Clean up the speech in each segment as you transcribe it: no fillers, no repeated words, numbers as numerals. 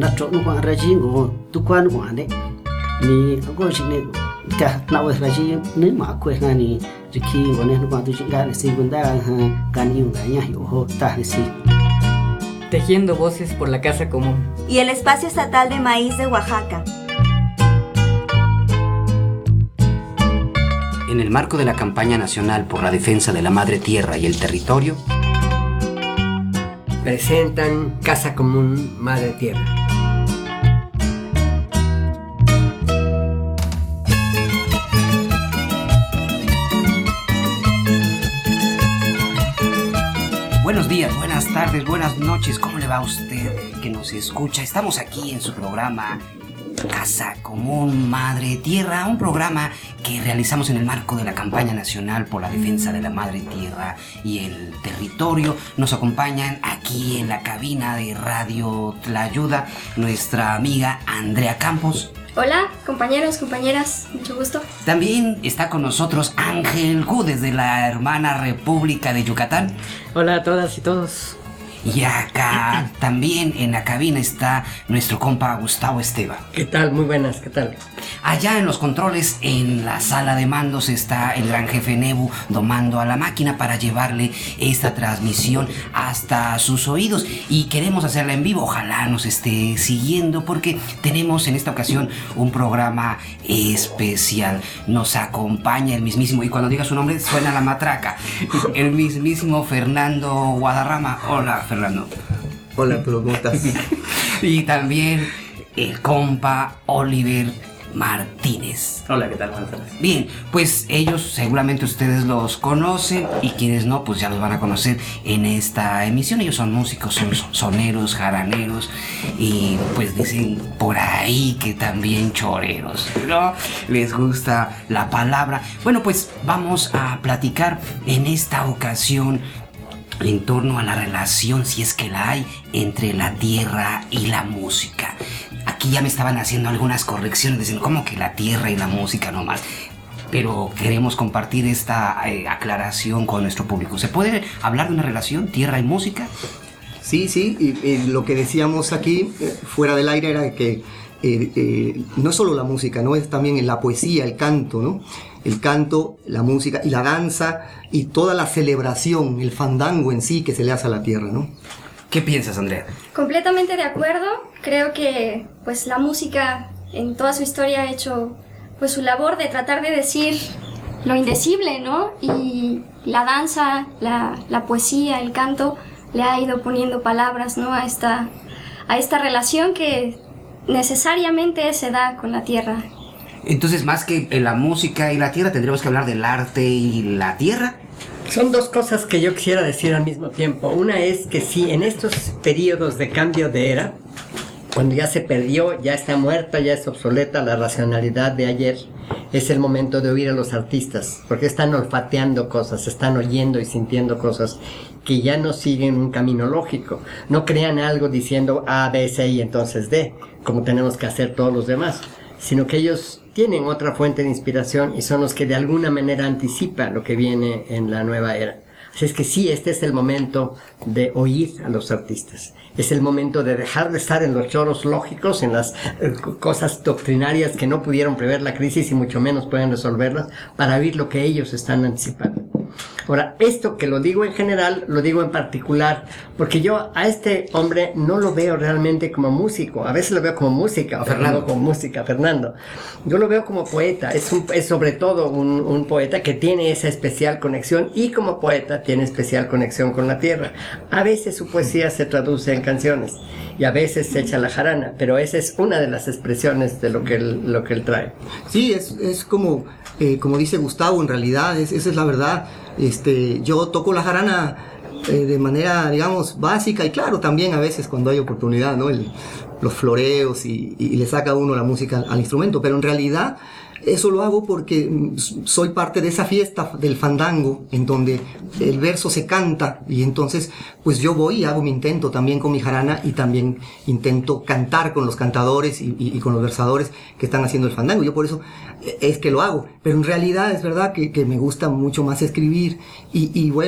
natro no kwa raji ngo tu kwa no kwa ne ni ko shi ne ka na wa raji ne ma ko nga ni riki ngo ne no kwa tu chinga ne segunda kan yu nga ya yo ho ta ne si. Tejiendo voces por la Casa Común. Y el Espacio Estatal de Maíz de Oaxaca. En el marco de la campaña nacional por la defensa de la madre tierra y el territorio, presentan Casa Común Madre Tierra. Buenos días, buenas tardes, buenas noches. ¿Cómo le va a usted que nos escucha? Estamos aquí en su programa Casa Común Madre Tierra, un programa que realizamos en el marco de la campaña nacional por la defensa de la madre tierra y el territorio. Nos acompañan aquí en la cabina de Radio Tlayuda nuestra amiga Andrea Campos. Hola, compañeros, compañeras, mucho gusto. También está con nosotros Ángel Gu desde la hermana República de Yucatán. Hola a todas y todos. Y acá también en la cabina está nuestro compa Gustavo Esteva. ¿Qué tal? Muy buenas, ¿qué tal? Allá en los controles, en la sala de mandos, está el gran jefe Nebu domando a la máquina para llevarle esta transmisión hasta sus oídos. Y queremos hacerla en vivo, ojalá nos esté siguiendo porque tenemos en esta ocasión un programa especial. Nos acompaña el mismísimo, y cuando diga su nombre suena la matraca, el mismísimo Fernando Guadarrama. Hola, Fernando. Hola, ¿cómo estás? Y también el compa Oliver Martínez. Hola, ¿qué tal? Buenas tardes. Bien, pues ellos seguramente ustedes los conocen y quienes no, pues ya los van a conocer en esta emisión. Ellos son músicos, son soneros, jaraneros y pues dicen por ahí que también choreros, ¿no? Les gusta la palabra. Bueno, pues vamos a platicar en esta ocasión en torno a la relación, si es que la hay, entre la tierra y la música. Aquí ya me estaban haciendo algunas correcciones, diciendo, ¿cómo que la tierra y la música nomás? Pero queremos compartir esta aclaración con nuestro público. ¿Se puede hablar de una relación, tierra y música? Sí, y lo que decíamos aquí, fuera del aire, era que no es solo la música, ¿no? Es también la poesía, el canto, ¿no? El canto, la música y la danza y toda la celebración, el fandango en sí que se le hace a la tierra, ¿no? ¿Qué piensas, Andrea? Completamente de acuerdo. Creo que pues la música en toda su historia ha hecho pues su labor de tratar de decir lo indecible, ¿no? Y la danza, la poesía, el canto le ha ido poniendo palabras, ¿no? a esta relación que necesariamente se da con la tierra. Entonces, más que la música y la tierra, tendríamos que hablar del arte y la tierra. Son dos cosas que yo quisiera decir al mismo tiempo. Una es que sí, en estos periodos de cambio de era, cuando ya se perdió, ya está muerta, ya es obsoleta la racionalidad de ayer, es el momento de oír a los artistas, porque están olfateando cosas, están oyendo y sintiendo cosas que ya no siguen un camino lógico. No crean algo diciendo A, B, C y entonces D, como tenemos que hacer todos los demás, sino que ellos tienen otra fuente de inspiración y son los que de alguna manera anticipan lo que viene en la nueva era. Así es que sí, este es el momento de oír a los artistas. Es el momento de dejar de estar en los choros lógicos, en las cosas doctrinarias que no pudieron prever la crisis y mucho menos pueden resolverlas, para oír lo que ellos están anticipando. Ahora, esto que lo digo en general, lo digo en particular, porque yo a este hombre no lo veo realmente como músico. A veces lo veo como música, o Fernando como música, Fernando. Yo lo veo como poeta. Es sobre todo un poeta que tiene esa especial conexión y como poeta tiene especial conexión con la tierra. A veces su poesía se traduce en canciones y a veces se echa la jarana, pero esa es una de las expresiones de lo que él trae. Sí, es como dice Gustavo, en realidad, esa es la verdad. Yo toco la jarana de manera, digamos, básica y claro, también a veces cuando hay oportunidad, ¿no? Los floreos y le saca uno la música al instrumento, pero en realidad eso lo hago porque soy parte de esa fiesta del fandango en donde el verso se canta y entonces pues yo voy y hago mi intento también con mi jarana y también intento cantar con los cantadores y con los versadores que están haciendo el fandango. Yo por eso es que lo hago, pero en realidad es verdad que me gusta mucho más escribir y bueno,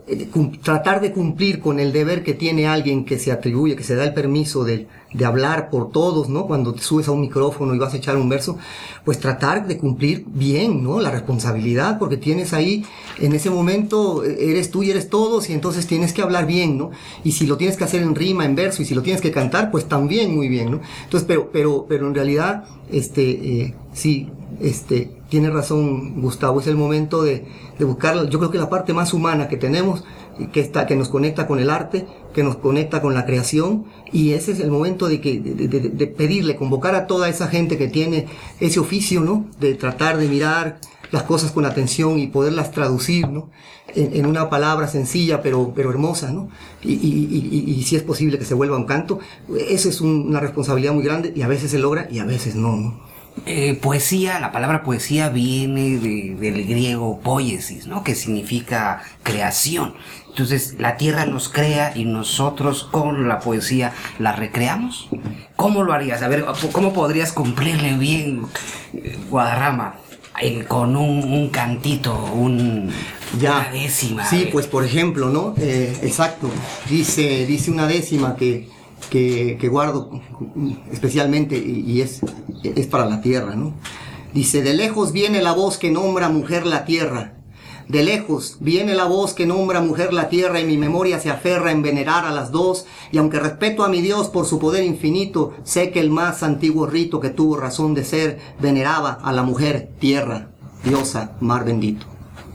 tratar de cumplir con el deber que tiene alguien que se atribuye, que se da el permiso de hablar por todos, ¿no? Cuando te subes a un micrófono y vas a echar un verso, pues tratar de cumplir bien, ¿no? La responsabilidad, porque tienes ahí, en ese momento, eres tú y eres todos, y entonces tienes que hablar bien, ¿no? Y si lo tienes que hacer en rima, en verso, y si lo tienes que cantar, pues también muy bien, ¿no? Entonces, pero en realidad, sí, tiene razón Gustavo, es el momento de buscar, yo creo que la parte más humana que tenemos, que nos conecta con el arte, que nos conecta con la creación, y ese es el momento de pedirle, convocar a toda esa gente que tiene ese oficio, ¿no? De tratar de mirar las cosas con atención y poderlas traducir, ¿no? En una palabra sencilla pero hermosa, ¿no? Y si es posible que se vuelva un canto. Esa es una responsabilidad muy grande, y a veces se logra y a veces no, ¿no? Poesía, la palabra poesía viene del griego poiesis, ¿no? Que significa creación. Entonces, la tierra nos crea y nosotros con la poesía la recreamos. ¿Cómo lo harías? A ver, ¿cómo podrías cumplirle bien, Guadarrama, con un cantito, una décima? Sí, pues por ejemplo, ¿no? Exacto. Dice una décima que guardo especialmente, y es para la tierra, ¿no? Dice: de lejos viene la voz que nombra mujer la tierra. De lejos viene la voz que nombra mujer la tierra, y mi memoria se aferra en venerar a las dos, y aunque respeto a mi Dios por su poder infinito, sé que el más antiguo rito que tuvo razón de ser veneraba a la mujer tierra, diosa, mar bendito.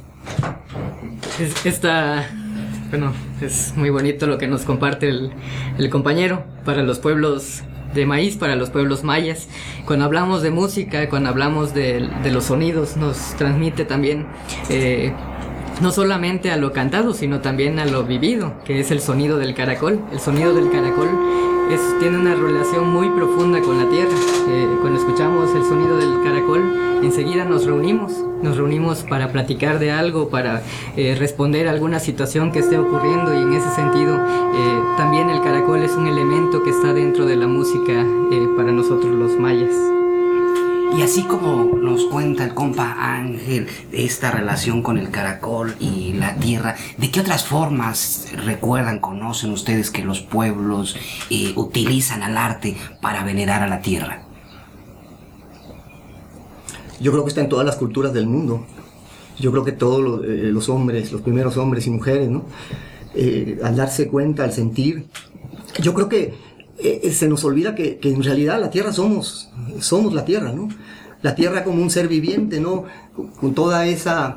Bueno, es muy bonito lo que nos comparte el compañero para los pueblos de maíz, para los pueblos mayas. Cuando hablamos de música, cuando hablamos de los sonidos, nos transmite también no solamente a lo cantado, sino también a lo vivido, que es el sonido del caracol. El sonido del caracol tiene una relación muy profunda con la tierra. Cuando escuchamos el sonido del caracol, enseguida nos reunimos para platicar de algo, para responder a alguna situación que esté ocurriendo, y en ese sentido también el caracol es un elemento que está dentro de la música para nosotros los mayas. Y así como nos cuenta el compa Ángel esta relación con el caracol y la tierra, ¿de qué otras formas recuerdan, conocen ustedes que los pueblos utilizan al arte para venerar a la tierra? Yo creo que está en todas las culturas del mundo. Yo creo que todos los hombres, los primeros hombres y mujeres, ¿no? Al darse cuenta, al sentir, yo creo que se nos olvida que en realidad la tierra somos la tierra, ¿no? La tierra como un ser viviente, ¿no? Con toda esa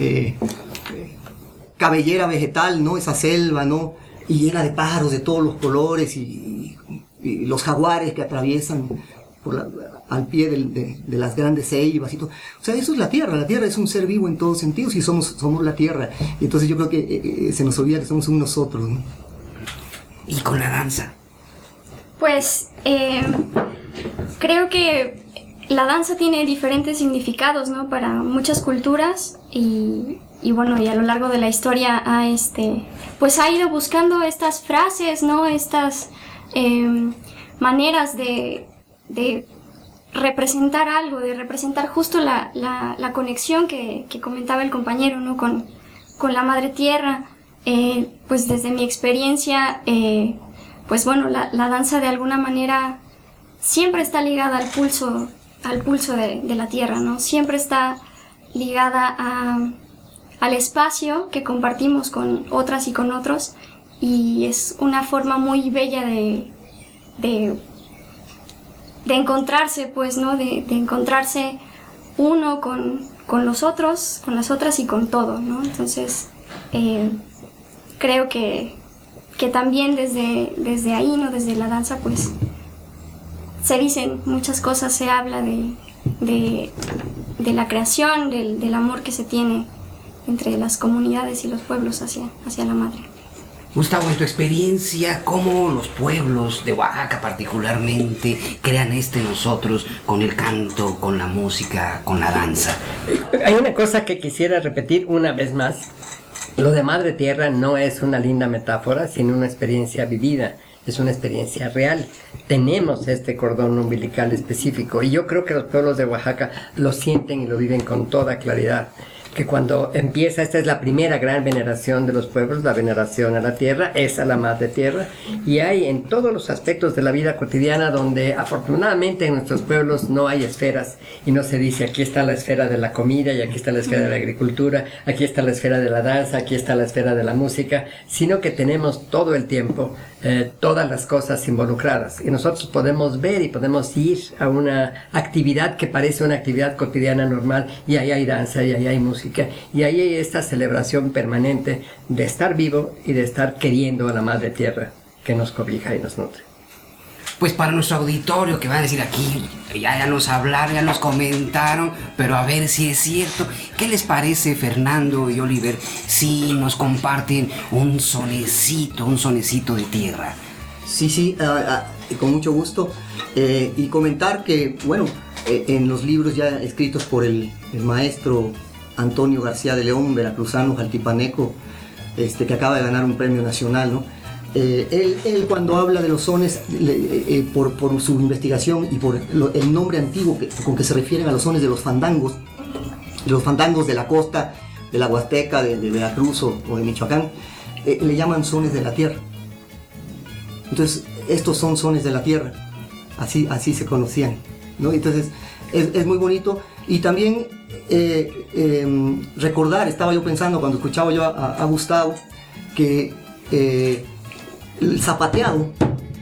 cabellera vegetal, ¿no? Esa selva, ¿no? Y llena de pájaros de todos los colores, y los jaguares que atraviesan al pie de las grandes ceibas y todo. O sea, eso es la tierra es un ser vivo en todos sentidos, y somos la tierra. Y entonces yo creo que se nos olvida que somos un nosotros, ¿no? ¿Y con la danza? Pues creo que la danza tiene diferentes significados, ¿no? Para muchas culturas, y bueno, y a lo largo de la historia pues ha ido buscando estas frases, ¿no? Estas maneras de representar algo, de representar justo la conexión que comentaba el compañero, ¿no? Con la madre tierra. Pues desde mi experiencia, pues bueno, la danza de alguna manera siempre está ligada al pulso de la tierra, ¿no? Siempre está ligada al espacio que compartimos con otras y con otros, y es una forma muy bella de encontrarse, pues, ¿no? De encontrarse uno con los otros, con las otras y con todo, ¿no? Entonces, creo que también desde ahí, ¿no? Desde la danza, pues, se dicen muchas cosas, se habla de la creación, del amor que se tiene entre las comunidades y los pueblos hacia la madre. Gustavo, en tu experiencia, ¿cómo los pueblos de Oaxaca particularmente crean nosotros con el canto, con la música, con la danza? Hay una cosa que quisiera repetir una vez más. Lo de Madre Tierra no es una linda metáfora, sino una experiencia vivida, es una experiencia real. Tenemos este cordón umbilical específico, y yo creo que los pueblos de Oaxaca lo sienten y lo viven con toda claridad. que cuando empieza, esta es la primera gran veneración de los pueblos, la veneración a la tierra, es a la madre tierra, y hay en todos los aspectos de la vida cotidiana donde afortunadamente en nuestros pueblos no hay esferas, y no se dice aquí está la esfera de la comida, y aquí está la esfera de la agricultura, aquí está la esfera de la danza, aquí está la esfera de la música, sino que tenemos todo el tiempo todas las cosas involucradas, y nosotros podemos ver y podemos ir a una actividad que parece una actividad cotidiana normal, y ahí hay danza, y ahí hay música, y ahí hay esta celebración permanente de estar vivo y de estar queriendo a la madre tierra que nos cobija y nos nutre. Pues para nuestro auditorio que van a decir aquí, ya nos hablaron, ya nos comentaron, pero a ver si es cierto. ¿Qué les parece, Fernando y Oliver, si nos comparten un sonecito de tierra? Sí, con mucho gusto. Y comentar que, bueno, en los libros ya escritos por el maestro Antonio García de León, veracruzano, jaltipaneco, que acaba de ganar un premio nacional, ¿no? Él cuando habla de los sones, por su investigación y por el nombre antiguo con que se refieren a los sones de los fandangos de la costa, de la Huasteca, de Veracruz o de Michoacán, le llaman sones de la tierra. Entonces, estos son sones de la tierra, así se conocían, ¿no? Entonces, es muy bonito. Y también recordar, estaba yo pensando cuando escuchaba yo a Gustavo, que el zapateado,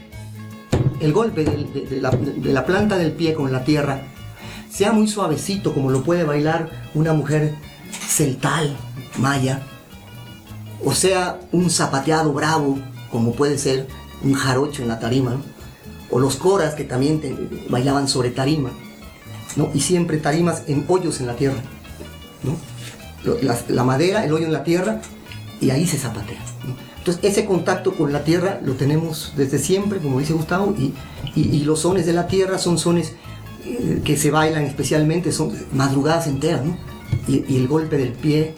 el golpe de la planta del pie con la tierra, sea muy suavecito como lo puede bailar una mujer celtal, maya, o sea un zapateado bravo como puede ser un jarocho en la tarima, ¿no? O los coras que también bailaban sobre tarima, ¿no? Y siempre tarimas en hoyos en la tierra, ¿no? La madera, el hoyo en la tierra, y ahí se zapatea, ¿no? Entonces ese contacto con la tierra lo tenemos desde siempre, como dice Gustavo, y los sones de la tierra son sones que se bailan especialmente, son madrugadas enteras, ¿no? Y el golpe del pie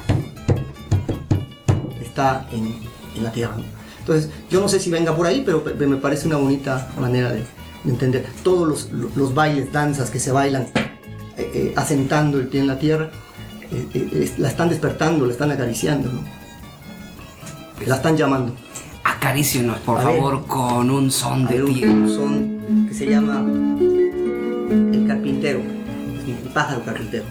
está en la tierra, ¿no? Entonces yo no sé si venga por ahí, pero me parece una bonita manera de entender. Todos los bailes, danzas que se bailan asentando el pie en la tierra, la están despertando, la están acariciando, ¿no? La están llamando. Acarícienos, por favor, con un son de tierra. tierra. Un son que se llama el carpintero, el pájaro carpintero.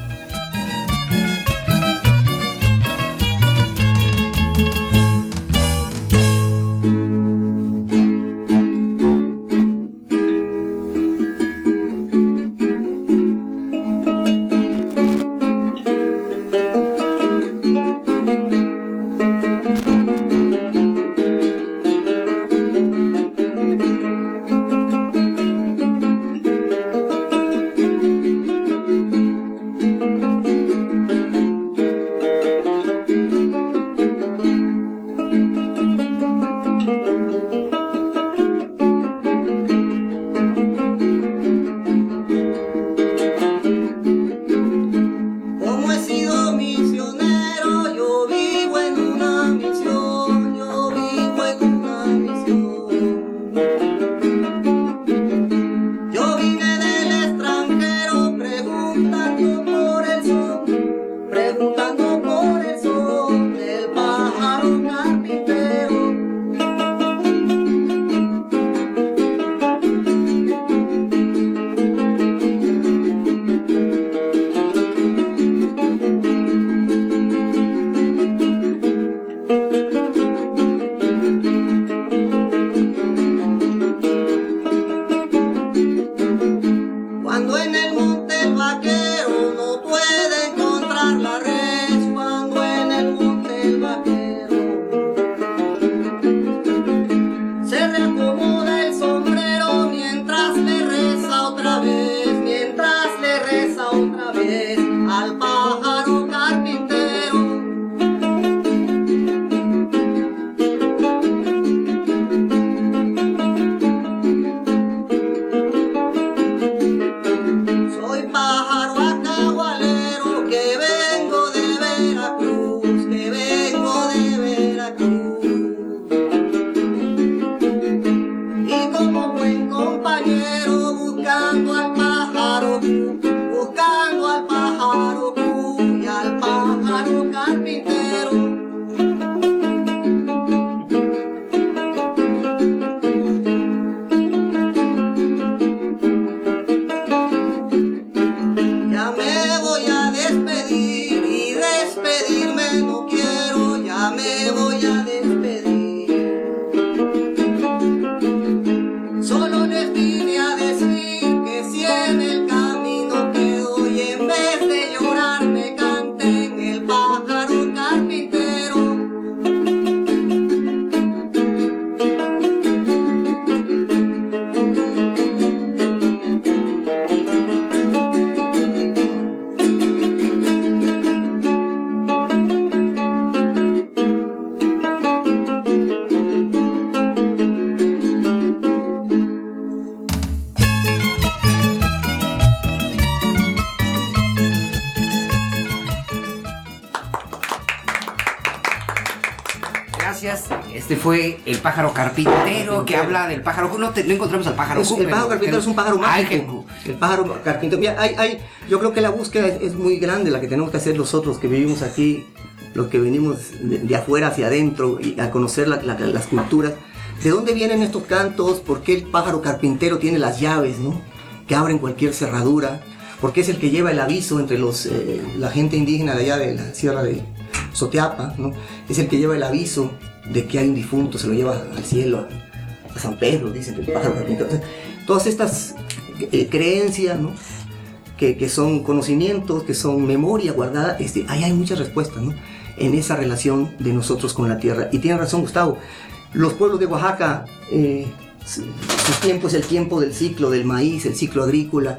Este fue el pájaro carpintero que habla del pájaro. No encontramos al pájaro. El pájaro carpintero es un pájaro mágico. El pájaro carpintero. Mira, yo creo que la búsqueda es muy grande, la que tenemos que hacer nosotros que vivimos aquí, los que venimos de afuera hacia adentro y a conocer las culturas. ¿De dónde vienen estos cantos? ¿Por qué el pájaro carpintero tiene las llaves, ¿no?, que abren cualquier cerradura? ¿Por qué es el que lleva el aviso entre la gente indígena de allá de la sierra de Soteapa, ¿no? Es el que lleva el aviso de que hay un difunto, se lo lleva al cielo, a San Pedro, dicen que el pájaro carpintero. Todas estas creencias, ¿no?, que son conocimientos, que son memoria guardada, ahí hay muchas respuestas, ¿no?, en esa relación de nosotros con la tierra. Y tiene razón Gustavo, los pueblos de Oaxaca, su tiempo es el tiempo del ciclo del maíz, el ciclo agrícola,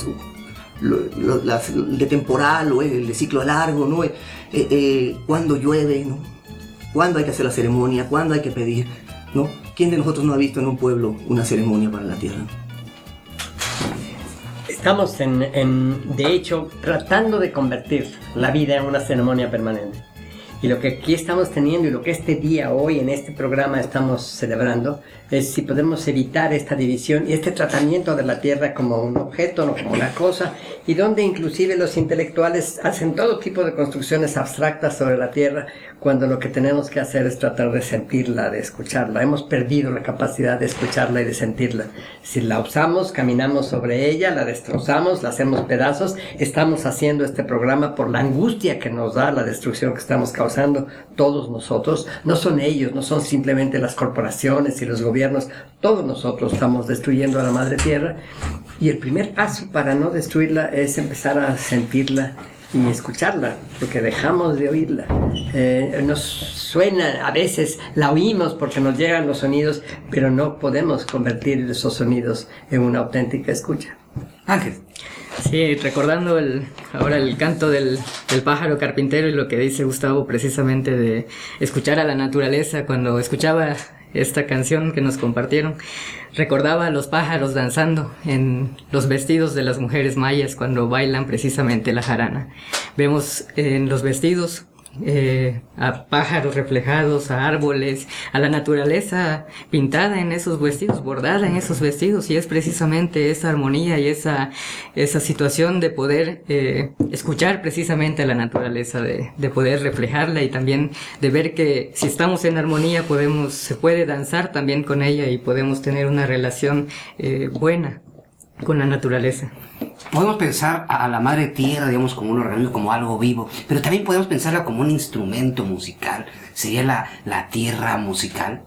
de temporal o el de ciclo largo, ¿no? Cuando llueve, ¿no?, cuándo hay que hacer la ceremonia, cuándo hay que pedir, ¿no? ¿Quién de nosotros no ha visto en un pueblo una ceremonia para la tierra? Estamos de hecho, tratando de convertir la vida en una ceremonia permanente. Y lo que aquí estamos teniendo y lo que este día, hoy, en este programa estamos celebrando, es si podemos evitar esta división y este tratamiento de la tierra como un objeto, no como una cosa, y donde inclusive los intelectuales hacen todo tipo de construcciones abstractas sobre la tierra, cuando lo que tenemos que hacer es tratar de sentirla, de escucharla. Hemos perdido la capacidad de escucharla y de sentirla. Si la usamos, caminamos sobre ella, la destrozamos, la hacemos pedazos. Estamos haciendo este programa por la angustia que nos da la destrucción que estamos causando todos nosotros. No son ellos, no son simplemente las corporaciones y los gobiernos. Todos nosotros estamos destruyendo a la madre tierra. Y el primer paso para no destruirla es empezar a sentirla y escucharla, porque dejamos de oírla. Nos suena, a veces la oímos porque nos llegan los sonidos, pero no podemos convertir esos sonidos en una auténtica escucha. Ángel. Sí, recordando ahora el canto del pájaro carpintero y lo que dice Gustavo precisamente de escuchar a la naturaleza. Cuando escuchaba esta canción que nos compartieron, recordaba a los pájaros danzando en los vestidos de las mujeres mayas cuando bailan precisamente la jarana. Vemos en los vestidos a pájaros reflejados, a árboles, a la naturaleza pintada en esos vestidos, bordada en esos vestidos, y es precisamente esa armonía y esa situación de poder escuchar precisamente a la naturaleza, de poder reflejarla y también de ver que si estamos en armonía se puede danzar también con ella y podemos tener una relación buena con la naturaleza. Podemos pensar a la madre tierra, digamos, como un organismo, como algo vivo, pero también podemos pensarla como un instrumento musical. ¿Sería la tierra musical?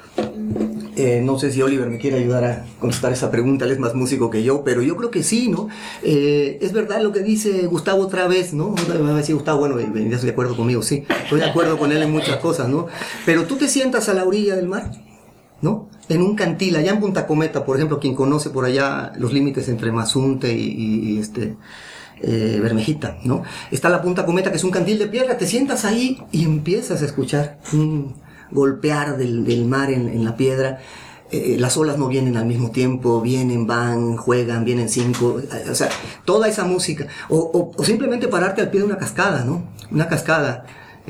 No sé si Oliver me quiere ayudar a contestar esa pregunta, él es más músico que yo, pero yo creo que sí, ¿no? Es verdad lo que dice Gustavo otra vez, ¿no? Me va a decir Gustavo, bueno, ¿estás de acuerdo conmigo? Sí, estoy de acuerdo con él en muchas cosas, ¿no? Pero tú te sientas a la orilla del mar, ¿no? En un cantil, allá en Punta Cometa, por ejemplo, quien conoce por allá los límites entre Mazunte y Bermejita, ¿no? Está la Punta Cometa, que es un cantil de piedra, te sientas ahí y empiezas a escuchar un golpear del mar en la piedra. Las olas no vienen al mismo tiempo, vienen, van, juegan, vienen 5, o sea, toda esa música. O simplemente pararte al pie de una cascada, ¿no? Una cascada,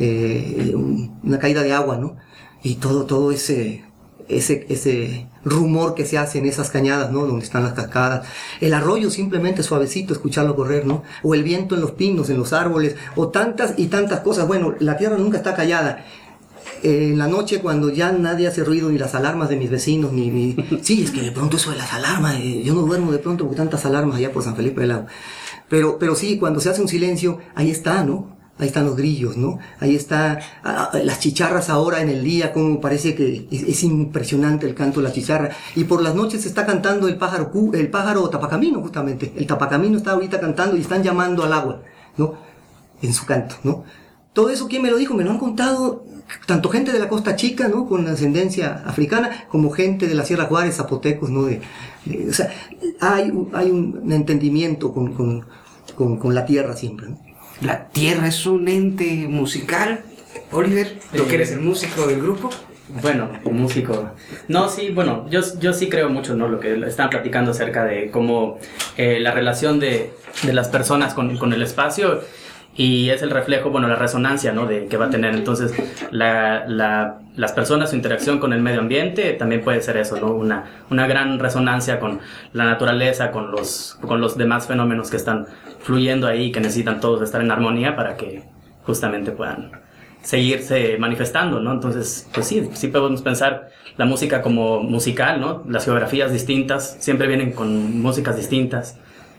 una caída de agua, ¿no? Y todo ese rumor que se hace en esas cañadas, ¿no? Donde están las cascadas. El arroyo simplemente suavecito, escucharlo correr, ¿no? O el viento en los pinos, en los árboles, o tantas y tantas cosas. Bueno, la tierra nunca está callada. En la noche, cuando ya nadie hace ruido, ni las alarmas de mis vecinos, sí, es que de pronto eso de las alarmas, yo no duermo de pronto porque tantas alarmas allá por San Felipe del Agua. Pero sí, cuando se hace un silencio, ahí está, ¿no? Ahí están los grillos, ¿no? Ahí está las chicharras ahora en el día, como parece que es impresionante el canto de la chicharra. Y por las noches se está cantando el pájaro tapacamino, justamente. El tapacamino está ahorita cantando y están llamando al agua, ¿no? En su canto, ¿no? Todo eso, ¿quién me lo dijo? Me lo han contado tanto gente de la Costa Chica, ¿no? Con ascendencia africana, como gente de la Sierra Juárez, zapotecos, ¿no? O sea, hay un entendimiento con la tierra siempre, ¿no? ¿La tierra es un ente musical? Oliver, ¿tú que eres el músico del grupo? Bueno, músico. No, sí, bueno, yo sí creo mucho, ¿no? Lo que están platicando acerca de cómo la relación de las personas con el espacio, y es el reflejo, bueno, la resonancia, ¿no? Que va a tener. Entonces, la las personas, su interacción con el medio ambiente, también puede ser eso, ¿no? Una gran resonancia con la naturaleza, con los demás fenómenos que están fluyendo ahí, que necesitan todos estar en armonía para que justamente puedan seguirse manifestando, ¿no? Entonces, pues sí podemos pensar la música como musical, ¿no? Las geografías distintas siempre vienen con músicas distintas.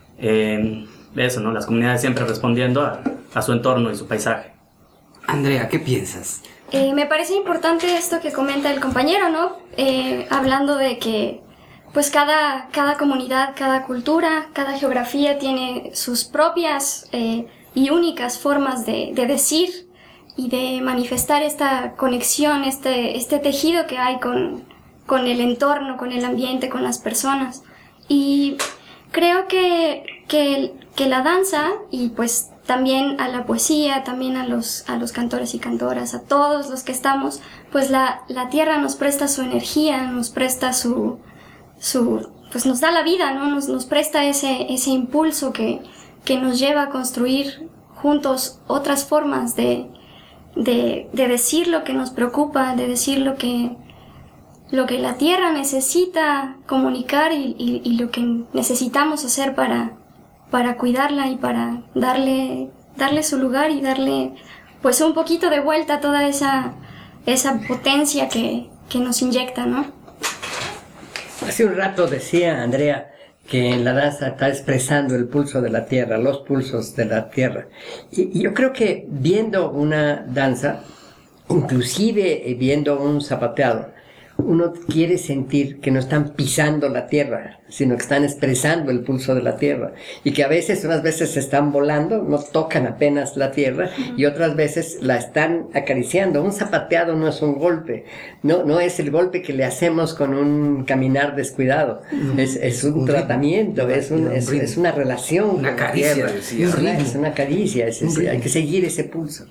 Eso, ¿no? Las comunidades siempre respondiendo a su entorno y su paisaje. Andrea, ¿qué piensas? Me parece importante esto que comenta el compañero, ¿no? Hablando de que pues cada comunidad, cada cultura, cada geografía tiene sus propias y únicas formas de decir y de manifestar esta conexión, este tejido que hay con el entorno, con el ambiente, con las personas. Y creo que la danza, y pues también a la poesía, también a los cantores y cantoras, a todos los que estamos, pues la tierra nos presta su energía, nos presta pues nos da la vida, ¿no? Nos presta ese impulso que nos lleva a construir juntos otras formas de decir lo que nos preocupa, de decir lo que la tierra necesita comunicar y lo que necesitamos hacer para cuidarla y para darle su lugar y darle pues un poquito de vuelta a toda esa potencia que nos inyecta, ¿no? Hace un rato decía Andrea que en la danza está expresando el pulso de la tierra, los pulsos de la tierra. Y yo creo que viendo una danza, inclusive viendo un zapateado, uno quiere sentir que no están pisando la tierra, sino que están expresando el pulso de la tierra. Y que unas veces están volando, no tocan apenas la tierra, y otras veces la están acariciando. Un zapateado no es un golpe, no es el golpe que le hacemos con un caminar descuidado. Es un tratamiento, es una relación. Una caricia, es una caricia, hay que seguir ese pulso.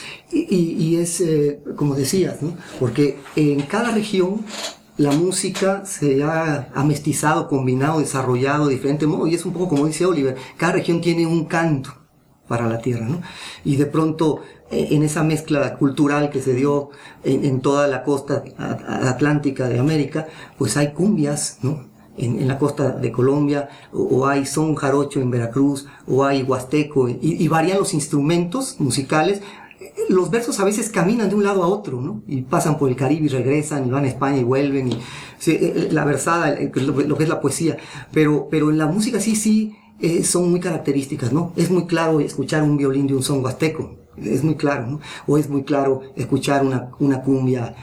Y es, como decías, ¿no? Porque en cada región la música se ha mestizado, combinado, desarrollado de diferente modo, y es un poco como dice Oliver, cada región tiene un canto para la tierra, ¿no? Y de pronto en esa mezcla cultural que se dio en toda la costa atlántica de América, pues hay cumbias, ¿no? En la costa de Colombia, o hay son jarocho en Veracruz, o hay huasteco, y varían los instrumentos musicales. Los versos a veces caminan de un lado a otro, ¿no? Y pasan por el Caribe y regresan, y van a España y vuelven, y la versada, lo que es la poesía. Pero en la música sí son muy características, ¿no? Es muy claro escuchar un violín de un son huasteco, es muy claro, ¿no? O es muy claro escuchar una cumbia,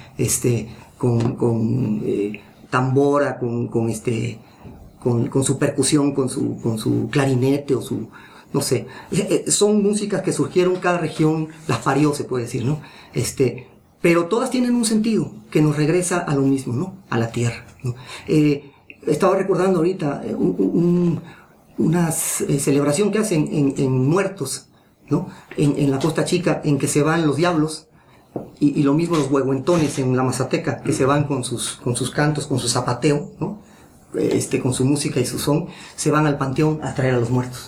con tambora, con su percusión, con su clarinete, o su... No sé, son músicas que surgieron, cada región las parió, se puede decir, ¿no? Pero todas tienen un sentido que nos regresa a lo mismo, ¿no? A la tierra, ¿no? Estaba recordando ahorita una celebración que hacen en Muertos, ¿no? En la Costa Chica, en que se van los diablos, y lo mismo los huehuentones en la Mazateca, que se van con sus cantos, con su zapateo, ¿no? Con su música y su son, se van al panteón a traer a los muertos.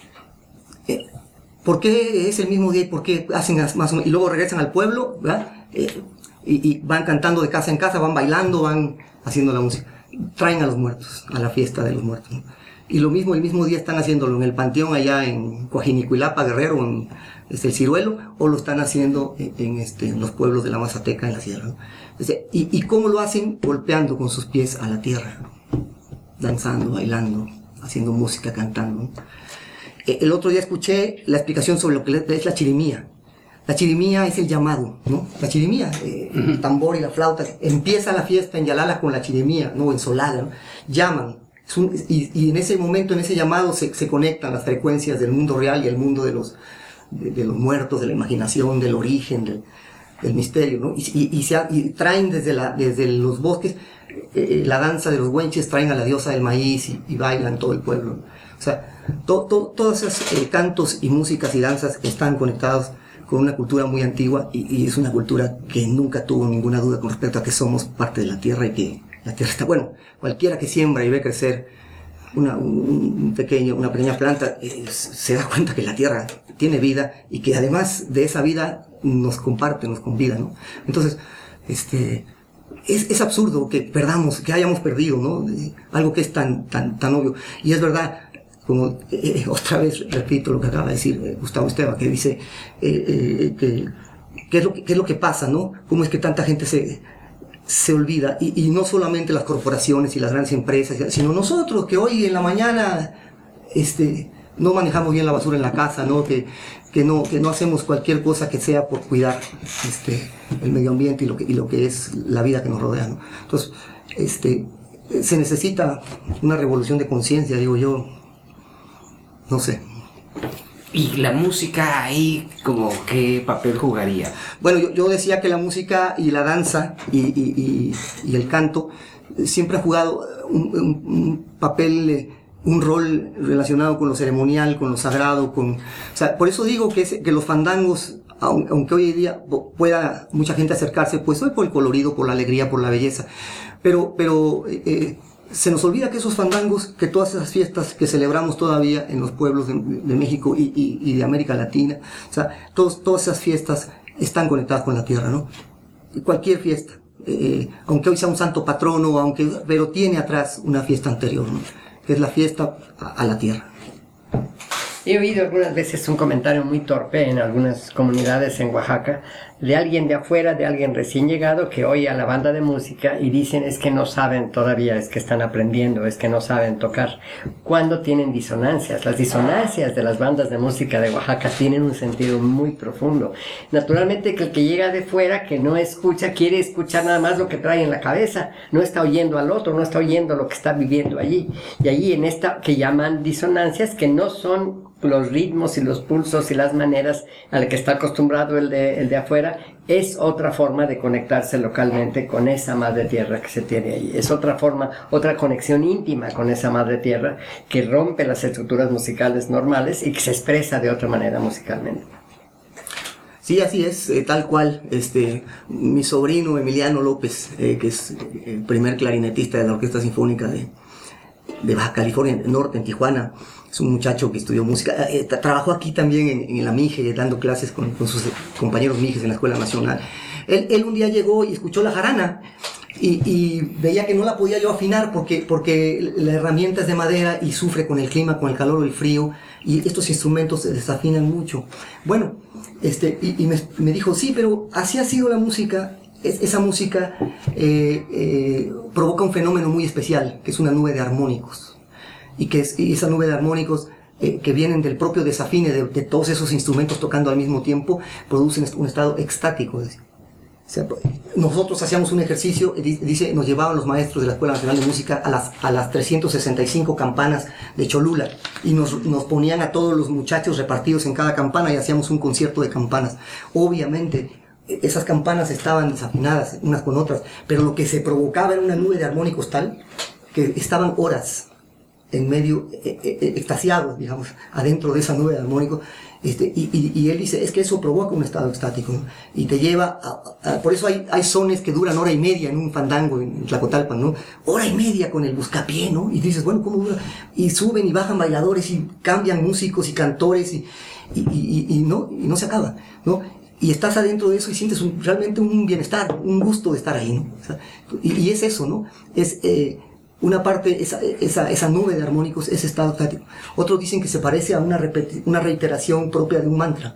¿Por qué es el mismo día y por qué hacen más o menos, y luego regresan al pueblo, ¿verdad? Y van cantando de casa en casa, van bailando, van haciendo la música? Traen a los muertos a la fiesta de los muertos, ¿no? Y lo mismo, el mismo día están haciéndolo en el panteón allá en Coajinicuilapa, Guerrero, en el Ciruelo, o lo están haciendo en los pueblos de la Mazateca, en la sierra, ¿no? ¿Y cómo lo hacen? Golpeando con sus pies a la tierra, ¿no? Danzando, bailando, haciendo música, cantando, ¿no? El otro día escuché la explicación sobre lo que es la chirimía. La chirimía es el llamado, ¿no? La chirimía, el tambor y la flauta. Empieza la fiesta en Yalala con la chirimía, ¿no? En Solada, ¿no? Llaman. Y en ese momento, en ese llamado, se conectan las frecuencias del mundo real y el mundo de los muertos, de la imaginación, del origen, del misterio, ¿no? Y traen desde los bosques la danza de los huenches, traen a la diosa del maíz y bailan todo el pueblo, ¿no? O sea, todos esos cantos y músicas y danzas están conectados con una cultura muy antigua, y es una cultura que nunca tuvo ninguna duda con respecto a que somos parte de la tierra, y que la tierra está, bueno, cualquiera que siembra y ve crecer una pequeña planta, se da cuenta que la tierra tiene vida, y que además de esa vida nos comparte, nos convida, ¿no? Entonces, Es absurdo que perdamos, que hayamos perdido, ¿no? Algo que es tan obvio. Y es verdad, como otra vez repito lo que acaba de decir Gustavo Esteban, que dice ¿qué es lo que pasa, ¿no? ¿Cómo es que tanta gente se olvida? Y no solamente las corporaciones y las grandes empresas, sino nosotros, que hoy en la mañana no manejamos bien la basura en la casa, ¿no? Que no hacemos cualquier cosa que sea por cuidar el medio ambiente y lo que es la vida que nos rodea, ¿no? Entonces, se necesita una revolución de conciencia, digo yo, no sé. ¿Y la música ahí como qué papel jugaría? Bueno, yo decía que la música y la danza y el canto siempre ha jugado un papel, un rol relacionado con lo ceremonial, con lo sagrado, o sea, por eso digo que los fandangos, aunque hoy en día pueda mucha gente acercarse, pues hoy por el colorido, por la alegría, por la belleza, pero se nos olvida que esos fandangos, que todas esas fiestas que celebramos todavía en los pueblos de México y de América Latina, o sea, todas esas fiestas están conectadas con la tierra, ¿no? Cualquier fiesta, aunque hoy sea un santo patrono, pero tiene atrás una fiesta anterior, ¿no? Que es la fiesta a la tierra. He oído algunas veces un comentario muy torpe en algunas comunidades en Oaxaca de alguien de afuera, de alguien recién llegado que oye a la banda de música y dicen es que no saben todavía, es que están aprendiendo, es que no saben tocar, cuando tienen disonancias. Las disonancias de las bandas de música de Oaxaca tienen un sentido muy profundo. Naturalmente que el que llega de fuera, que no escucha, quiere escuchar nada más lo que trae en la cabeza, no está oyendo al otro, no está oyendo lo que está viviendo allí. Y allí en esta que llaman disonancias, que no son los ritmos y los pulsos y las maneras a las que está acostumbrado el de afuera, es otra forma de conectarse localmente con esa madre tierra que se tiene ahí. Es otra forma, otra conexión íntima con esa madre tierra que rompe las estructuras musicales normales y que se expresa de otra manera musicalmente. Sí, así es, tal cual. Mi sobrino Emiliano López, que es el primer clarinetista de la Orquesta Sinfónica de Baja California Norte, en Tijuana, es un muchacho que estudió música, trabajó aquí también en la Mije, dando clases con sus compañeros Mijes en la Escuela Nacional. Él un día llegó y escuchó la jarana y veía que no la podía yo afinar porque la herramienta es de madera y sufre con el clima, con el calor o el frío, y estos instrumentos se desafinan mucho. Bueno, me dijo, sí, pero así ha sido la música. Esa música provoca un fenómeno muy especial, que es una nube de armónicos. Y esa nube de armónicos que vienen del propio desafine de todos esos instrumentos tocando al mismo tiempo, producen un estado extático. O sea, nosotros hacíamos un ejercicio, dice, nos llevaban los maestros de la Escuela Nacional de Música a las 365 campanas de Cholula y nos ponían a todos los muchachos repartidos en cada campana y hacíamos un concierto de campanas. Obviamente, esas campanas estaban desafinadas unas con otras, pero lo que se provocaba era una nube de armónicos tal que estaban horas en medio, extasiados, digamos, adentro de esa nube de armónicos, y él dice, es que eso provoca un estado extático, ¿no? Y te lleva por eso hay sones que duran hora y media en un fandango en Tlacotalpan, ¿no? Hora y media con el buscapié, ¿no? Y dices, bueno, ¿cómo dura? Y suben y bajan bailadores y cambian músicos y cantores y no se acaba, ¿no? Y estás adentro de eso y sientes realmente un bienestar, un gusto de estar ahí, ¿no? O sea, y es eso, ¿no? Es una parte, esa nube de armónicos, ese estado estático. Otros dicen que se parece a una reiteración propia de un mantra.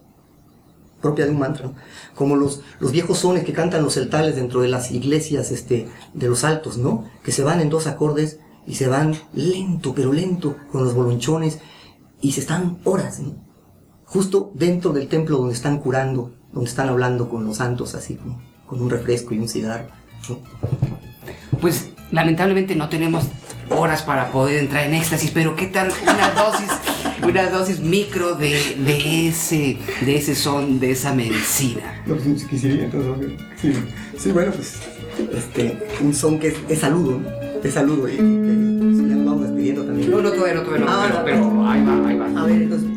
¿No? Como los viejos sones que cantan los celtales dentro de las iglesias de los altos, ¿no? Que se van en dos acordes y se van lento, pero lento, con los bolonchones, y se están horas, ¿no? Justo dentro del templo donde están curando, donde están hablando con los santos, así con un refresco y un cigarro, ¿no? Pues lamentablemente no tenemos horas para poder entrar en éxtasis, pero ¿qué tal una dosis micro de ese son, de esa medicina? No, pues quisiera, entonces, sí, bueno, pues un son que es saludo, ¿no? Es saludo y ya nos vamos despidiendo también. No, todavía no, pero ahí va. A ver, entonces,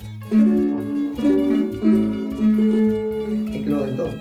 ¿en qué lo todo?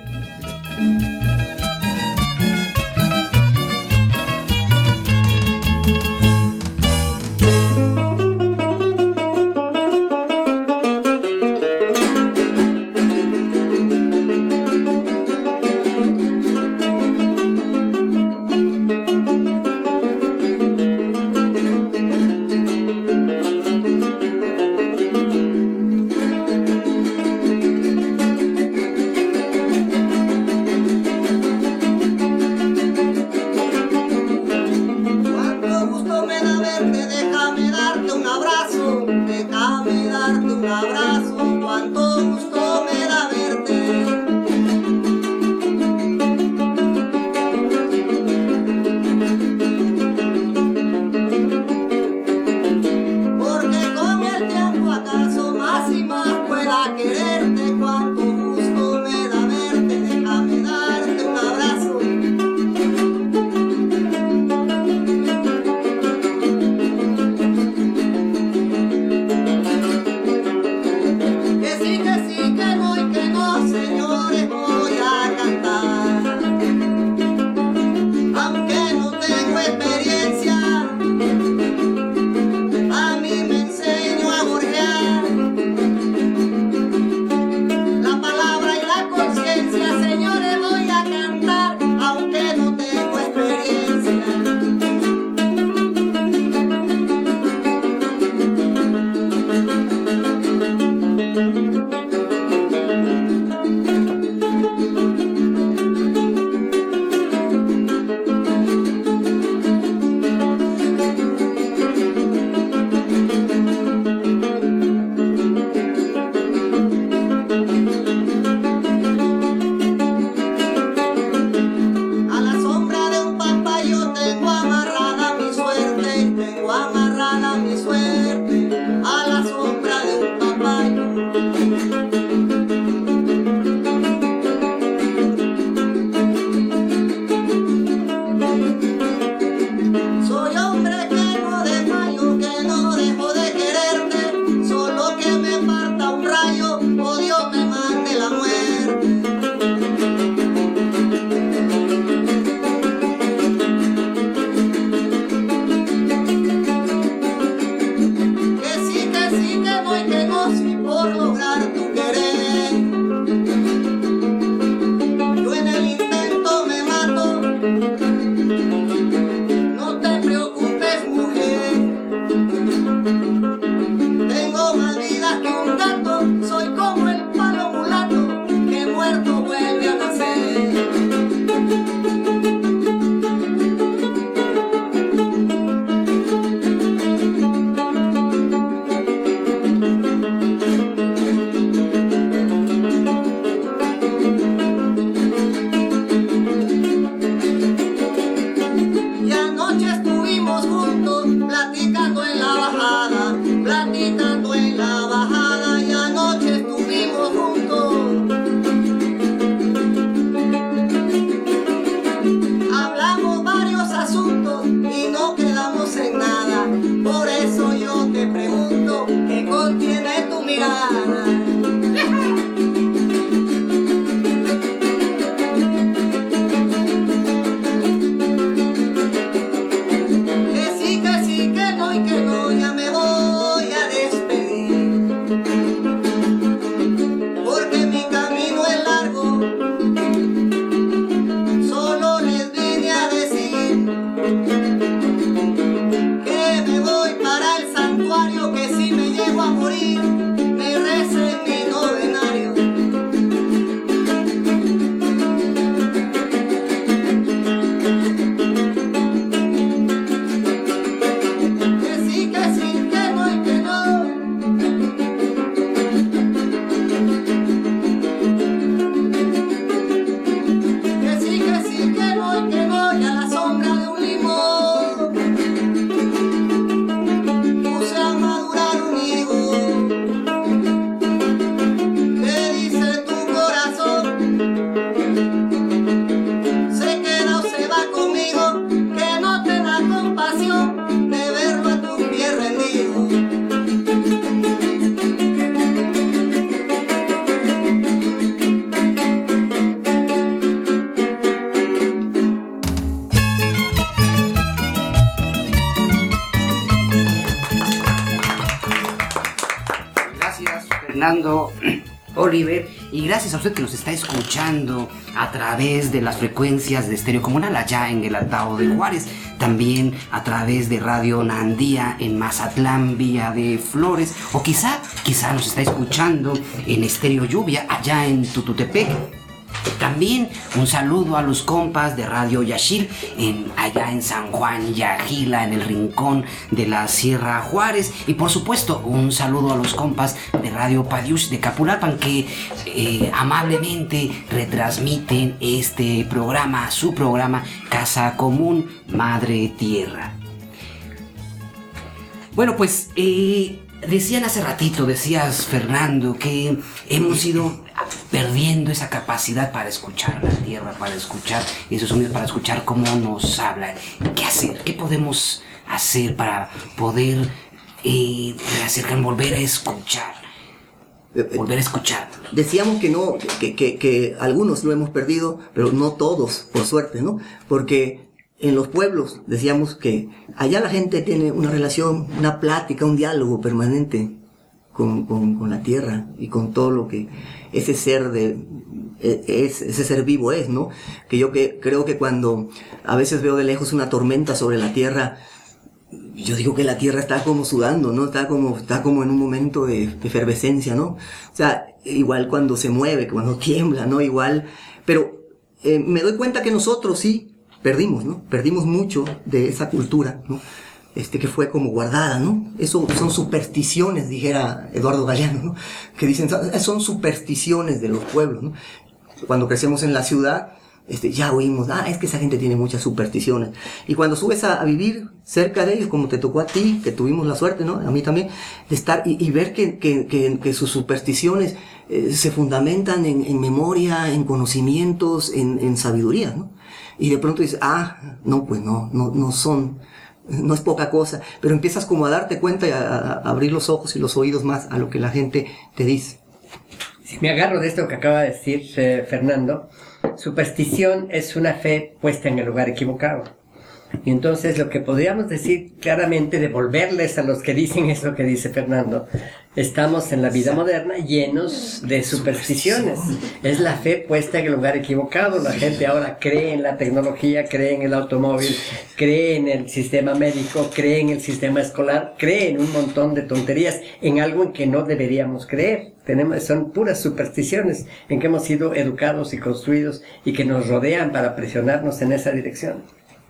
Fernando Oliver, y gracias a usted que nos está escuchando a través de las frecuencias de Estéreo Comunal allá en el Altao de Juárez, también a través de Radio Nandía en Mazatlán, Villa de Flores, o quizá nos está escuchando en Estéreo Lluvia allá en Tututepec. También un saludo a los compas de Radio Yashil allá en San Juan Yajila, en el rincón de la Sierra Juárez, y por supuesto un saludo a los compas de Radio Padiush de Capulapan que amablemente retransmiten este programa, su programa Casa Común Madre Tierra. Bueno, pues decían hace ratito, decías Fernando, que hemos ido perdiendo esa capacidad para escuchar la tierra, para escuchar esos sonidos, para escuchar cómo nos hablan. ¿Qué hacer? ¿Qué podemos hacer para poder reacercar, volver a escuchar? Volver a escuchar. Decíamos que no, que algunos lo hemos perdido, pero no todos, por suerte, ¿no? Porque en los pueblos decíamos que allá la gente tiene una relación, una plática, un diálogo permanente con la tierra y con todo lo que ese ser ese ser vivo es, ¿no? Que yo creo que cuando a veces veo de lejos una tormenta sobre la tierra, yo digo que la tierra está como sudando, ¿no? Está como en un momento de efervescencia, ¿no? O sea, igual cuando se mueve, cuando tiembla, ¿no? Igual, pero me doy cuenta que nosotros sí perdimos, ¿no? Perdimos mucho de esa cultura, ¿no? Que fue como guardada, ¿no? Eso son supersticiones, dijera Eduardo Galeano, ¿no? Que dicen, son supersticiones de los pueblos, ¿no? Cuando crecemos en la ciudad, ya oímos, es que esa gente tiene muchas supersticiones. Y cuando subes a vivir cerca de ellos, como te tocó a ti, que tuvimos la suerte, ¿no? A mí también, de estar y ver que sus supersticiones se fundamentan en memoria, en conocimientos, en sabiduría, ¿no? Y de pronto dices, no, pues no son... No es poca cosa, pero empiezas como a darte cuenta y a abrir los ojos y los oídos más a lo que la gente te dice. Si me agarro de esto que acaba de decir Fernando, superstición es una fe puesta en el lugar equivocado. Y entonces lo que podríamos decir claramente, devolverles a los que dicen eso que dice Fernando, estamos en la vida moderna llenos de supersticiones. Es la fe puesta en el lugar equivocado. La gente ahora cree en la tecnología, cree en el automóvil, cree en el sistema médico, cree en el sistema escolar, cree en un montón de tonterías, en algo en que no deberíamos creer. Son puras supersticiones en que hemos sido educados y construidos y que nos rodean para presionarnos en esa dirección.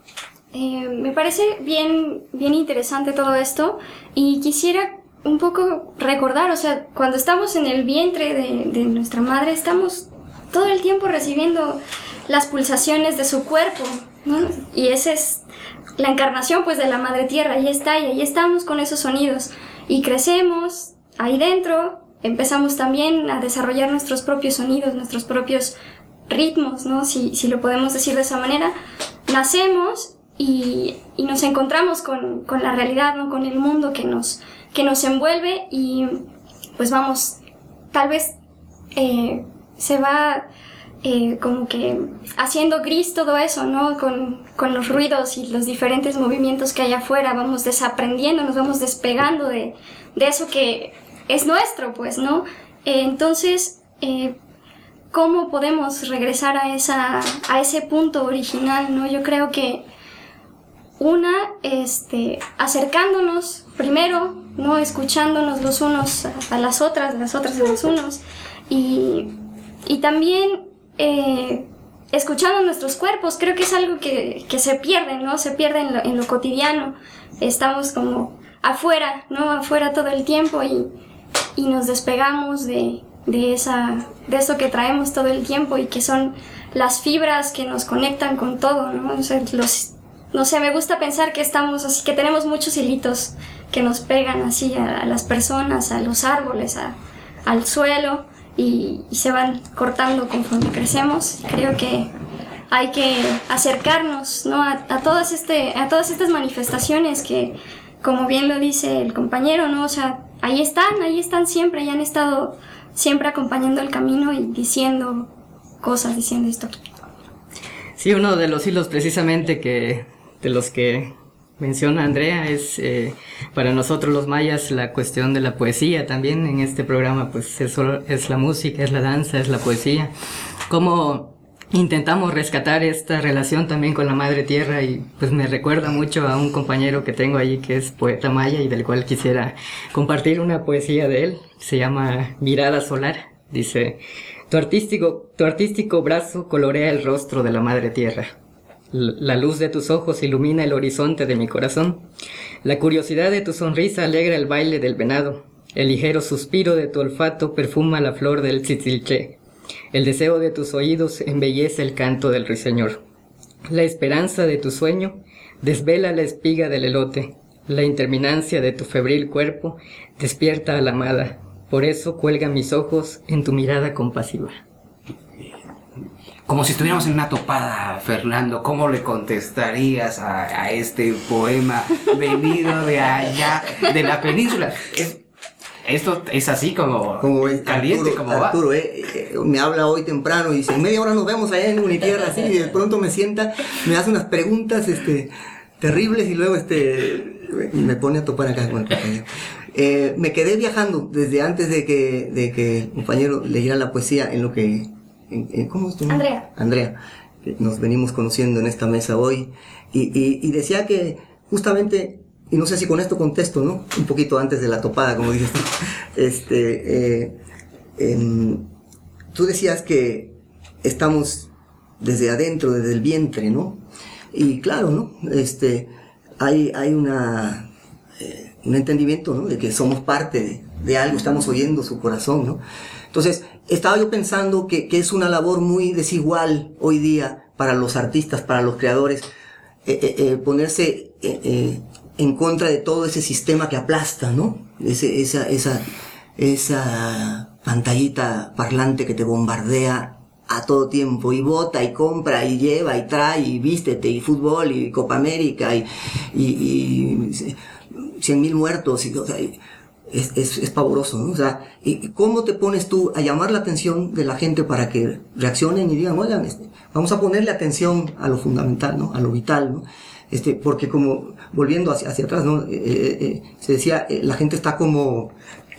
Me parece bien interesante todo esto y quisiera un poco recordar, o sea, cuando estamos en el vientre de nuestra madre, estamos todo el tiempo recibiendo las pulsaciones de su cuerpo, ¿no? Y esa es la encarnación pues de la madre tierra, ahí está, y ahí estamos con esos sonidos y crecemos ahí dentro, empezamos también a desarrollar nuestros propios sonidos, nuestros propios ritmos, ¿no? Si lo podemos decir de esa manera, nacemos y nos encontramos con la realidad, ¿no? Con el mundo que nos envuelve y pues vamos, tal vez se va como que haciendo gris todo eso, ¿no? Con los ruidos y los diferentes movimientos que hay afuera, vamos desaprendiendo, nos vamos despegando de eso que es nuestro, pues, ¿no? Entonces, ¿cómo podemos regresar a ese punto original, ¿no? Yo creo que acercándonos primero, ¿no? Escuchándonos los unos a las otras a los unos y también escuchando nuestros cuerpos. Creo que es algo que se pierde, ¿no? Se pierde en lo cotidiano. Estamos como afuera, ¿no? Afuera todo el tiempo y nos despegamos de eso que traemos todo el tiempo y que son las fibras que nos conectan con todo, ¿no? O sea, no sé, me gusta pensar que estamos así, que tenemos muchos hilitos que nos pegan así a las personas, a los árboles, al suelo y se van cortando conforme crecemos. Creo que hay que acercarnos, ¿no? a todas estas manifestaciones que, como bien lo dice el compañero, ¿no? O sea, ahí están siempre, y han estado siempre acompañando el camino y diciendo cosas, diciendo historias. Sí, uno de los hilos precisamente de los que menciona Andrea, es para nosotros los mayas la cuestión de la poesía también. En este programa pues es la música, es la danza, es la poesía. Cómo intentamos rescatar esta relación también con la madre tierra, y pues me recuerda mucho a un compañero que tengo allí que es poeta maya y del cual quisiera compartir una poesía de él. Se llama Mirada Solar. Dice: tu artístico brazo colorea el rostro de la madre tierra. La luz de tus ojos ilumina el horizonte de mi corazón. La curiosidad de tu sonrisa alegra el baile del venado. El ligero suspiro de tu olfato perfuma la flor del tzitzilché. El deseo de tus oídos embellece el canto del ruiseñor. La esperanza de tu sueño desvela la espiga del elote. La interminancia de tu febril cuerpo despierta a la amada. Por eso cuelgan mis ojos en tu mirada compasiva. Como si estuviéramos en una topada, Fernando, ¿cómo le contestarías a este poema venido de allá, de la península? Esto es así como caliente, como va. Arturo, me habla hoy temprano y dice: en media hora nos vemos allá en Unitierra, así, y de pronto me sienta, me hace unas preguntas terribles y luego me pone a topar acá con el compañero. Me quedé viajando desde antes de que el compañero leyera la poesía en lo que... ¿Cómo es tu nombre? Andrea, que nos venimos conociendo en esta mesa hoy, y decía que justamente, y no sé si con esto contesto, ¿no? Un poquito antes de la topada, como dices tú. Tú decías que estamos desde adentro, desde el vientre, ¿no? Y claro, ¿no? Hay un entendimiento, ¿no? De que somos parte de algo, estamos oyendo su corazón, ¿no? Entonces, estaba yo pensando que es una labor muy desigual hoy día para los artistas, para los creadores, ponerse en contra de todo ese sistema que aplasta, ¿no? Esa pantallita parlante que te bombardea a todo tiempo, y vota, y compra, y lleva, y trae, y vístete, y fútbol, y Copa América, y 100,000 muertos, o sea, es pavoroso, ¿no? O sea, ¿y cómo te pones tú a llamar la atención de la gente para que reaccionen y digan: oigan, vamos a ponerle atención a lo fundamental, ¿no? A lo vital, ¿no? Porque como, volviendo hacia atrás, ¿no? Se decía, la gente está como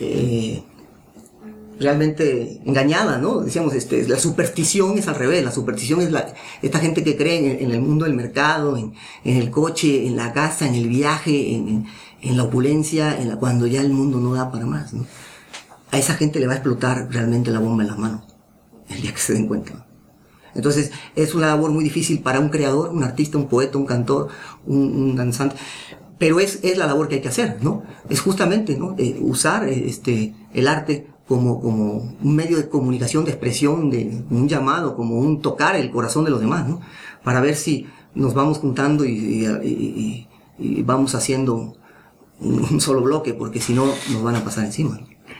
realmente engañada, ¿no? Decíamos, la superstición es al revés. La superstición es esta gente que cree en el mundo del mercado, en el coche, en la casa, en el viaje, en la opulencia, cuando ya el mundo no da para más, ¿no? A esa gente le va a explotar realmente la bomba en las manos el día que se den cuenta. Entonces, es una labor muy difícil para un creador, un artista, un poeta, un cantor, un danzante, pero es la labor que hay que hacer, ¿no? Es justamente, ¿no? Usar el arte como un medio de comunicación, de expresión, de un llamado, como un tocar el corazón de los demás, ¿no? Para ver si nos vamos juntando y vamos haciendo un solo bloque, porque si no nos van a pasar encima.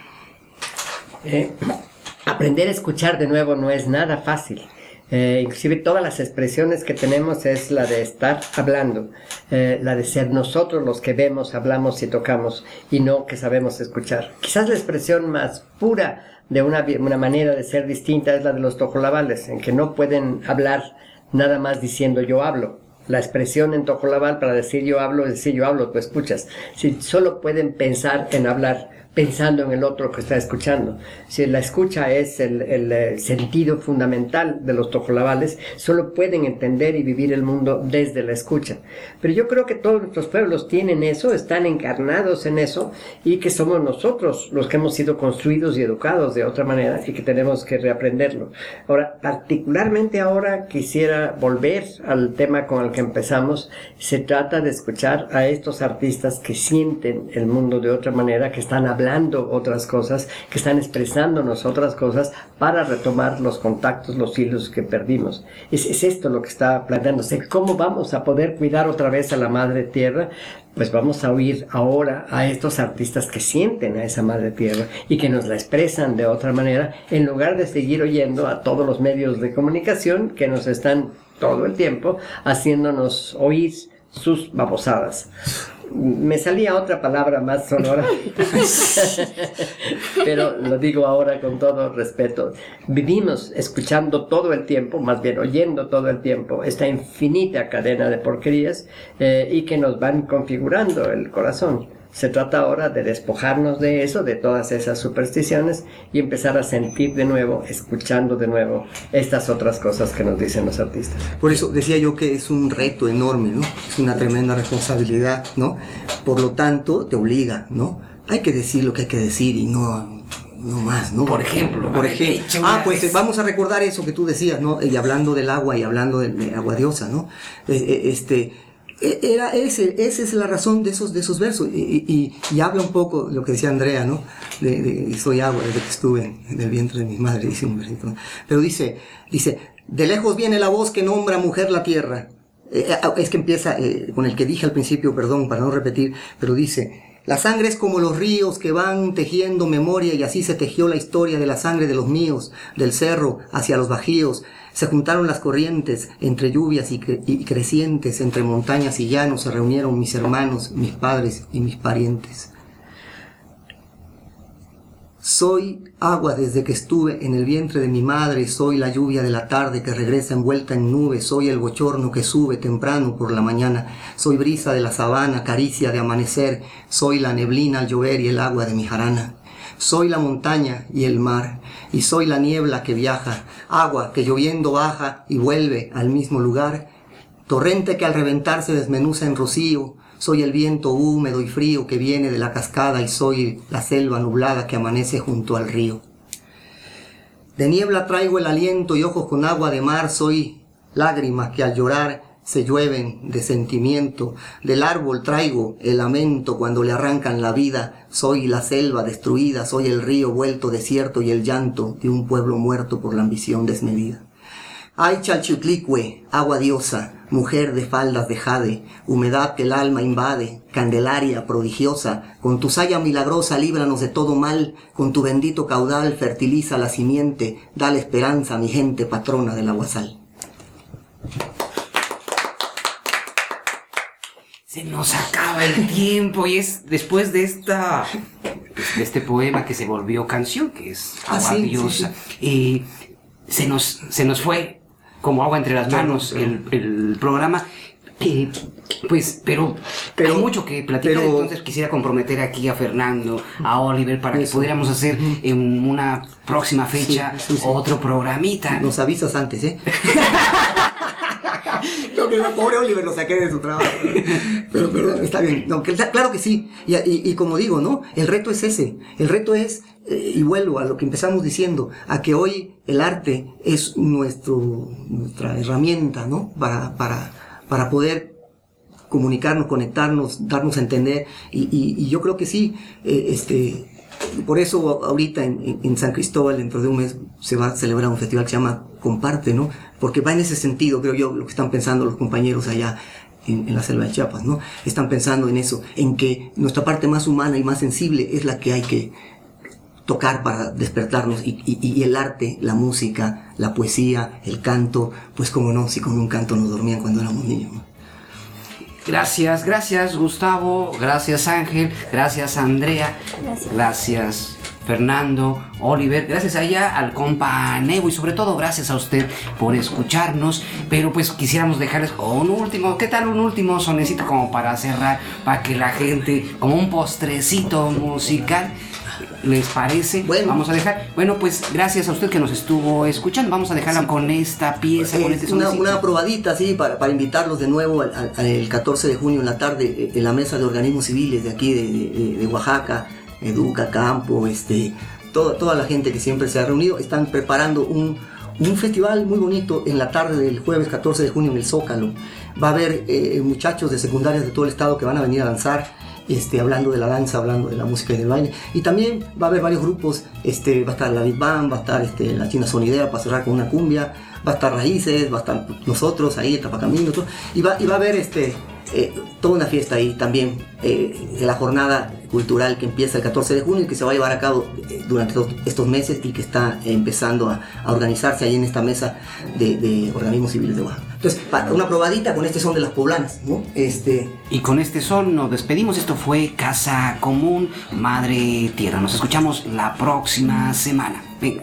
Aprender a escuchar de nuevo no es nada fácil. Inclusive todas las expresiones que tenemos es la de estar hablando, la de ser nosotros los que vemos, hablamos y tocamos, y no que sabemos escuchar. Quizás la expresión más pura de una manera de ser distinta es la de los tojolabales, en que no pueden hablar nada más diciendo yo hablo. La expresión en tojolabal para decir yo hablo es decir yo hablo, tú escuchas. Si solo pueden pensar en hablar, pensando en el otro que está escuchando. Si la escucha es el sentido fundamental de los tojolabales, solo pueden entender y vivir el mundo desde la escucha. Pero yo creo que todos nuestros pueblos tienen eso, están encarnados en eso, y que somos nosotros los que hemos sido construidos y educados de otra manera y que tenemos que reaprenderlo. Ahora, particularmente ahora quisiera volver al tema con el que empezamos. Se trata de escuchar a estos artistas que sienten el mundo de otra manera, que están hablando otras cosas, que están expresándonos otras cosas para retomar los contactos, los hilos que perdimos. Es esto lo que está planteándose. ¿Cómo vamos a poder cuidar otra vez a la madre tierra? Pues vamos a oír ahora a estos artistas que sienten a esa madre tierra y que nos la expresan de otra manera, en lugar de seguir oyendo a todos los medios de comunicación que nos están todo el tiempo haciéndonos oír sus babosadas. Me salía otra palabra más sonora, pero lo digo ahora con todo respeto. Vivimos escuchando todo el tiempo, más bien oyendo todo el tiempo, esta infinita cadena de porquerías y que nos van configurando el corazón. Se trata ahora de despojarnos de eso, de todas esas supersticiones y empezar a sentir de nuevo, escuchando de nuevo estas otras cosas que nos dicen los artistas. Por eso decía yo que es un reto enorme, ¿no? Es una tremenda responsabilidad, ¿no? Por lo tanto, te obliga, ¿no? Hay que decir lo que hay que decir y no más, ¿no? Por ejemplo. Pues vamos a recordar eso que tú decías, ¿no? Y hablando del agua y hablando de agua diosa, ¿no? Esa es la razón de esos versos y habla un poco lo que decía Andrea, ¿no? De soy agua desde que estuve en el vientre de mi madre, dice un versito. Pero dice, de lejos viene la voz que nombra mujer la tierra. Es que empieza con el que dije al principio, perdón, para no repetir, pero dice, la sangre es como los ríos que van tejiendo memoria y así se tejió la historia de la sangre de los míos, del cerro hacia los bajíos. Se juntaron las corrientes, entre lluvias y crecientes, entre montañas y llanos se reunieron mis hermanos, mis padres y mis parientes. Soy agua desde que estuve en el vientre de mi madre, soy la lluvia de la tarde que regresa envuelta en nubes, soy el bochorno que sube temprano por la mañana, soy brisa de la sabana, caricia de amanecer, soy la neblina al llover y el agua de mi jarana. Soy la montaña y el mar, y soy la niebla que viaja, agua que lloviendo baja y vuelve al mismo lugar, torrente que al reventar se desmenuza en rocío, soy el viento húmedo y frío que viene de la cascada y soy la selva nublada que amanece junto al río. De niebla traigo el aliento y ojos con agua de mar, soy lágrimas que al llorar se llueven de sentimiento, del árbol traigo el lamento cuando le arrancan la vida, soy la selva destruida, soy el río vuelto desierto y el llanto de un pueblo muerto por la ambición desmedida. Ay Chalchiutlicue, agua diosa, mujer de faldas de jade, humedad que el alma invade, Candelaria prodigiosa, con tu saya milagrosa líbranos de todo mal, con tu bendito caudal fertiliza la simiente, dale esperanza a mi gente patrona del aguasal. Se nos acaba el tiempo y es después de este poema que se volvió canción, que es Agua Diosa. Sí. Se nos fue como agua entre las manos el programa. Pero hay mucho que platicar, entonces quisiera comprometer aquí a Fernando, a Oliver, para que pudiéramos hacer en una próxima fecha otro programita. Nos avisas antes, ¿eh? No, que el pobre Oliver lo saqué de su trabajo. Pero está bien. No, claro que sí. Y como digo, ¿no? El reto es ese. El reto es, y vuelvo a lo que empezamos diciendo, a que hoy el arte es nuestra herramienta, ¿no? Para poder comunicarnos, conectarnos, darnos a entender. Y yo creo que sí, por eso ahorita en San Cristóbal, dentro de un mes, se va a celebrar un festival que se llama Comparte, ¿no? Porque va en ese sentido, creo yo, lo que están pensando los compañeros allá en la selva de Chiapas, ¿no? Están pensando en eso, en que nuestra parte más humana y más sensible es la que hay que tocar para despertarnos, y el arte, la música, la poesía, el canto, pues como no, si con un canto nos dormían cuando éramos niños, ¿no? Gracias Gustavo, gracias Ángel, gracias Andrea, gracias Fernando, Oliver, gracias allá al compa Nebo y sobre todo gracias a usted por escucharnos. Pero pues quisiéramos dejarles un último sonecito como para cerrar, para que la gente, como un postrecito musical, ¿les parece? Bueno. Vamos a dejar. Bueno, pues gracias a usted que nos estuvo escuchando. Vamos a dejarla con esta pieza, con este sonecito. Una probadita, sí, para invitarlos de nuevo el 14 de junio en la tarde en la mesa de organismos civiles de aquí de Oaxaca, Educa, Campo, toda la gente que siempre se ha reunido. Están preparando un festival muy bonito en la tarde del jueves 14 de junio en el Zócalo. Va a haber muchachos de secundarias de todo el estado que van a venir a danzar. Hablando de la danza, hablando de la música y del baile. Y también va a haber varios grupos, va a estar la Big Band, va a estar la China Sonidera para cerrar con una cumbia, va a estar Raíces, va a estar nosotros ahí, el Tapacamino, todo. Y va a haber toda una fiesta ahí también, de la jornada cultural que empieza el 14 de junio y que se va a llevar a cabo durante estos meses y que está empezando a organizarse ahí en esta mesa de organismos civiles de Oaxaca. Entonces, una probadita con este son de las poblanas, ¿no? Y con este son nos despedimos. Esto fue Casa Común, Madre Tierra. Nos escuchamos la próxima semana. Venga.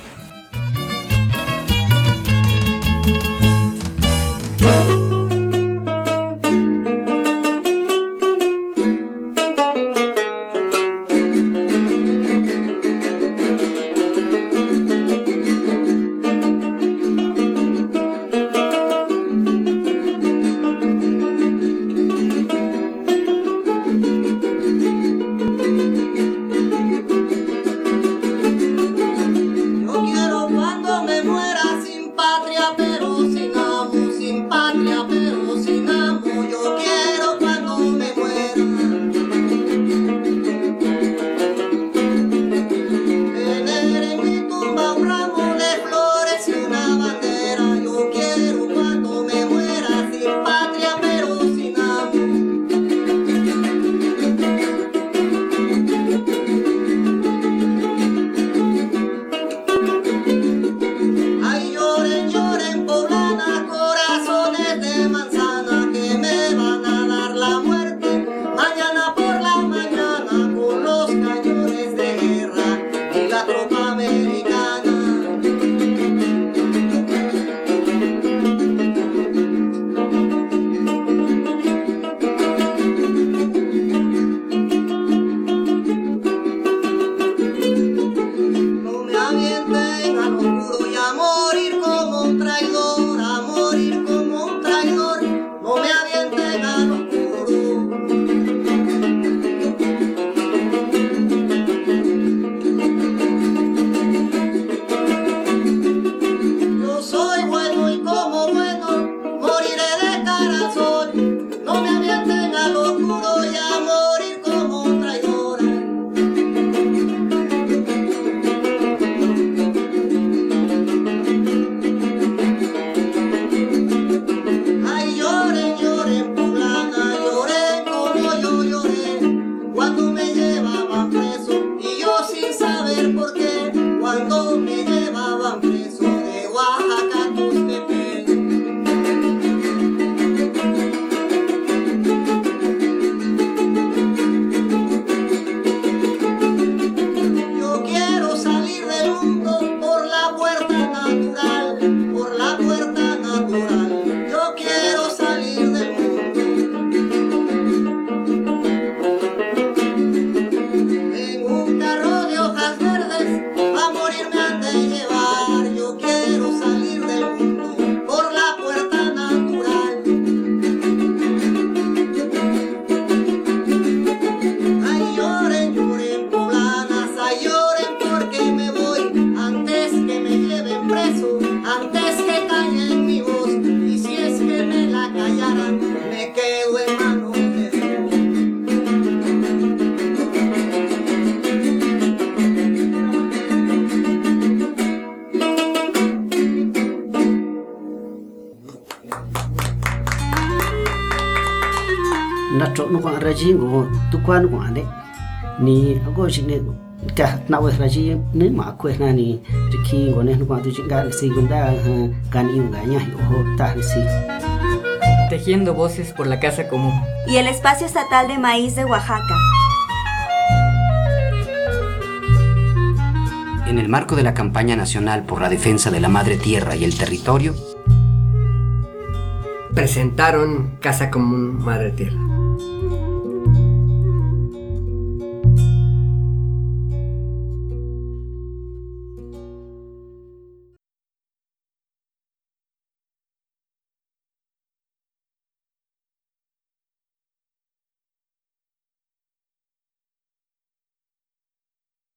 Natro no kwa raji ngo tu kwan kwa ne ni ago jine ka na we raji ne ma kwe na ni riki ngo ne kwa tu jinga si gunda kan yunga nya ho ta si. Tejiendo voces por la Casa Común. Y el Espacio Estatal de Maíz de Oaxaca. En el marco de la campaña nacional por la defensa de la madre tierra y el territorio, presentaron Casa Común Madre Tierra.